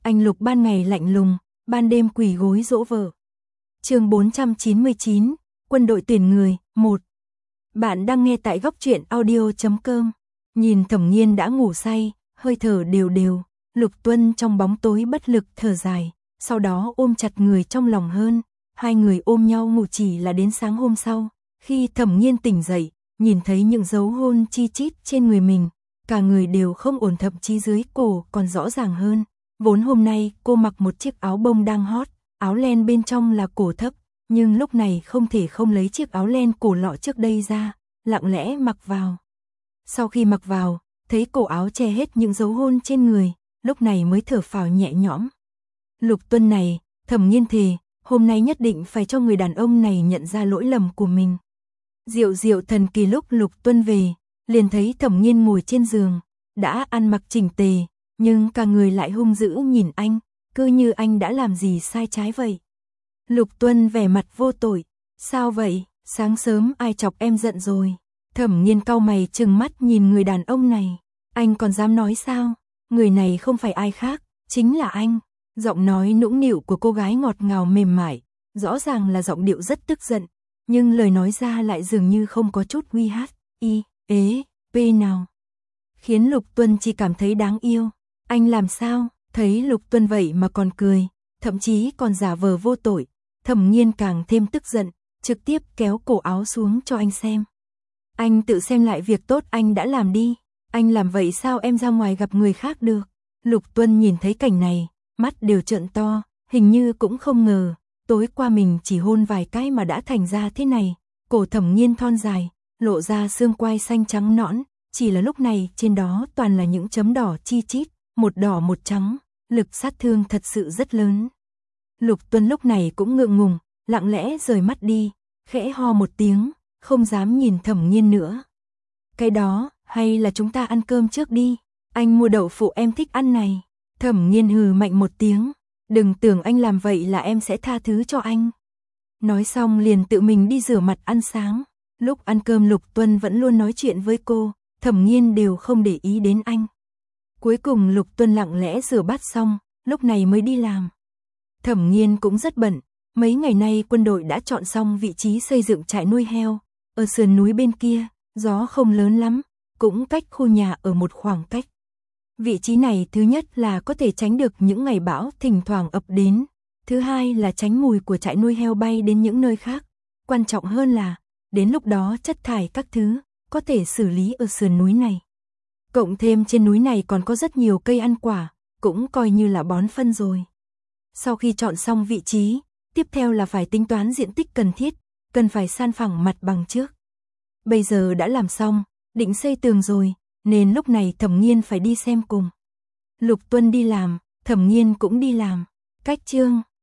Anh Lục ban ngày lạnh lùng, ban đêm quỳ gối dỗ vợ. Chương 499, quân đội tuyển người, 1. Bạn đang nghe tại góc truyện audio.com. Nhìn Thẩm Nghiên đã ngủ say, hơi thở đều đều, Lục Tuân trong bóng tối bất lực thở dài, sau đó ôm chặt người trong lòng hơn, hai người ôm nhau ngủ chỉ là đến sáng hôm sau, khi Thẩm Nghiên tỉnh dậy, nhìn thấy những dấu hôn chi chít trên người mình, cả người đều không ổn, thậm chí dưới cổ còn rõ ràng hơn. Vốn hôm nay cô mặc một chiếc áo bông đang hot, áo len bên trong là cổ thấp, nhưng lúc này không thể không lấy chiếc áo len cổ lọ trước đây ra, lặng lẽ mặc vào. Sau khi mặc vào, thấy cổ áo che hết những dấu hôn trên người, lúc này mới thở phào nhẹ nhõm. Lục Tuân này, Thẩm Nghiên thề, hôm nay nhất định phải cho người đàn ông này nhận ra lỗi lầm của mình. Diệu diệu thần kỳ, lúc Lục Tuân về, liền thấy Thẩm Nghiên ngồi trên giường, đã ăn mặc chỉnh tề, nhưng cả người lại hung dữ nhìn anh, cứ như anh đã làm gì sai trái vậy. Lục Tuân vẻ mặt vô tội, sao vậy, sáng sớm ai chọc em giận rồi? Thẩm Nghiên cau mày trừng mắt nhìn người đàn ông này, anh còn dám nói sao? Người này không phải ai khác, chính là anh. Giọng nói nũng nịu của cô gái ngọt ngào mềm mại, rõ ràng là giọng điệu rất tức giận, nhưng lời nói ra lại dường như không có chút uy hát, p nào. Khiến Lục Tuân chỉ cảm thấy đáng yêu. Anh làm sao? Thấy Lục Tuân vậy mà còn cười, thậm chí còn giả vờ vô tội, Thẩm Nghiên càng thêm tức giận, trực tiếp kéo cổ áo xuống cho anh xem. Anh tự xem lại việc tốt anh đã làm đi, anh làm vậy sao em ra ngoài gặp người khác được? Lục Tuân nhìn thấy cảnh này, mắt đều trợn to, hình như cũng không ngờ, tối qua mình chỉ hôn vài cái mà đã thành ra thế này. Cổ Thẩm Nghiên thon dài, lộ ra xương quai xanh trắng nõn, chỉ là lúc này trên đó toàn là những chấm đỏ chi chít, một đỏ một trắng, lực sát thương thật sự rất lớn. Lục Tuân lúc này cũng ngượng ngùng, lặng lẽ rời mắt đi, khẽ ho một tiếng, không dám nhìn Thẩm Nghiên nữa. Cái đó, hay là chúng ta ăn cơm trước đi, anh mua đậu phụ em thích ăn này. Thẩm Nghiên hừ mạnh một tiếng, đừng tưởng anh làm vậy là em sẽ tha thứ cho anh. Nói xong liền tự mình đi rửa mặt ăn sáng. Lúc ăn cơm Lục Tuân vẫn luôn nói chuyện với cô, Thẩm Nghiên đều không để ý đến anh. Cuối cùng Lục Tuân lặng lẽ rửa bát xong, lúc này mới đi làm. Thẩm Nghiên cũng rất bận, mấy ngày nay quân đội đã chọn xong vị trí xây dựng trại nuôi heo, ở sườn núi bên kia, gió không lớn lắm, cũng cách khu nhà ở một khoảng cách. Vị trí này thứ nhất là có thể tránh được những ngày bão thỉnh thoảng ập đến, thứ hai là tránh mùi của trại nuôi heo bay đến những nơi khác, quan trọng hơn là, đến lúc đó chất thải các thứ, có thể xử lý ở sườn núi này. Cộng thêm trên núi này còn có rất nhiều cây ăn quả, cũng coi như là bón phân rồi. Sau khi chọn xong vị trí, tiếp theo là phải tính toán diện tích cần thiết, cần phải san phẳng mặt bằng trước. Bây giờ đã làm xong, định xây tường rồi, nên lúc này Thẩm Nghiên phải đi xem cùng. Lục Tuân đi làm, Thẩm Nghiên cũng đi làm. Cách chương,